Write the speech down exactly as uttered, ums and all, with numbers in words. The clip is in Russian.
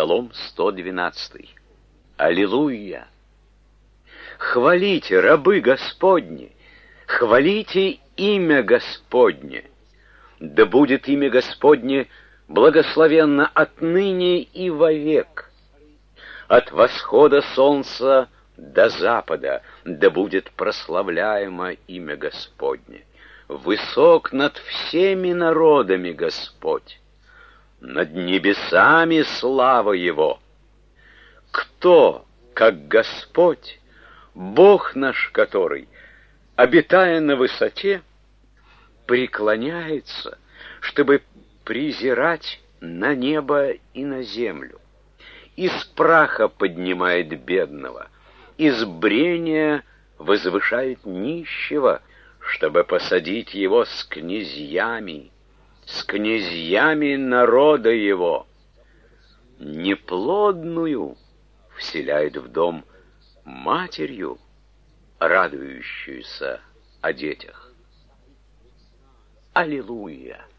Псалом сто двенадцатый. Аллилуйя! Хвалите, рабы Господни, хвалите имя Господне. Да будет имя Господне благословенно отныне и вовек. От восхода солнца до запада да будет прославляемо имя Господне. Высок над всеми народами Господь, над небесами слава Его. Кто, как Господь, Бог наш который, обитая на высоте, преклоняется, чтобы презирать на небо и на землю. Из праха поднимает бедного, из брения возвышает нищего, чтобы посадить его с князьями, с князьями народа его. Неплодную вселяет в дом матерью, радующуюся о детях. Аллилуйя!